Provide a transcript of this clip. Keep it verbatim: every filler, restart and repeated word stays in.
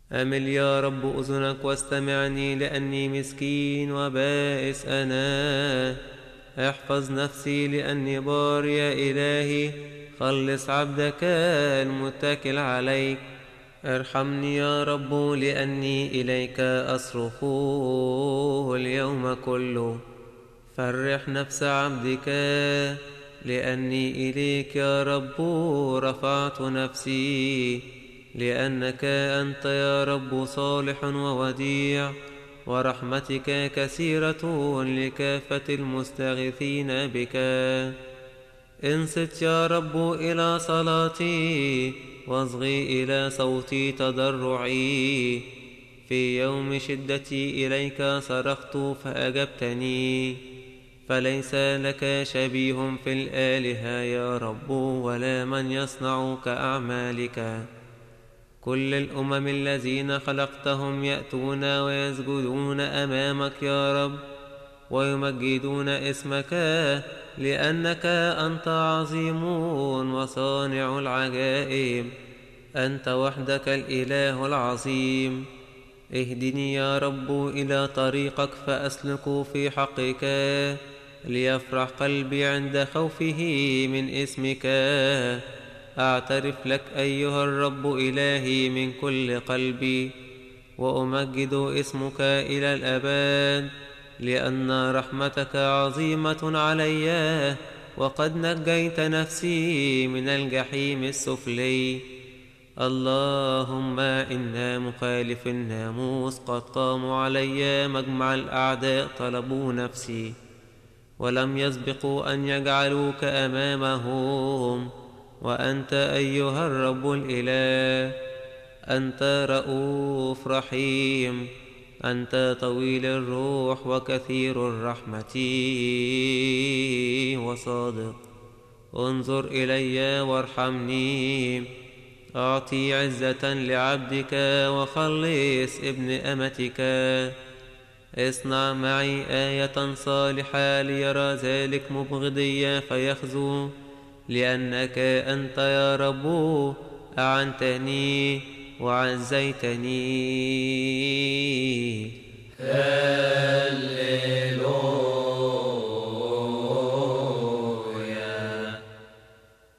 أمل يا رب أذنك واستمعني، لأني مسكين وبائس أنا. احفظ نفسي لأني بار يا إلهي، خلص عبدك المتكل عليك. ارحمني يا رب لأني إليك أصرخ اليوم كله. فرح نفس عبدك لأني إليك يا رب رفعت نفسي، لأنك أنت يا رب صالح ووديع، ورحمتك كثيرة لكافة المستغيثين بك. انصت يا رب إلى صلاتي، واصغي إلى صوت تضرعي. في يوم شدتي إليك صرخت فأجبتني، فليس لك شبيه في الآلهة يا رب، ولا من يصنع كأعمالك. كل الأمم الذين خلقتهم يأتون ويسجدون أمامك يا رب، ويمجدون اسمك، لأنك أنت عظيم وصانع العجائب، أنت وحدك الإله العظيم. اهدني يا رب إلى طريقك فأسلك في حقك، ليفرح قلبي عند خوفه من اسمك. أعترف لك أيها الرب إلهي من كل قلبي، وأمجد اسمك إلى الأبد، لأن رحمتك عظيمة علي، وقد نجيت نفسي من الجحيم السفلي. اللهم إن مخالف الناموس قد قاموا علي، مجمع الأعداء طلبوا نفسي، ولم يسبقوا أن يجعلوك أمامهم. وأنت أيها الرب الإله، أنت رؤوف رحيم، أنت طويل الروح وكثير الرحمة وصادق. انظر إلي وارحمني، أعطي عزة لعبدك وخلص ابن أمتك. اصنع معي آية صالحة ليرى ذلك مبغضي فيخزو، لأنك أنت يا رب أعنتني وعزيتني.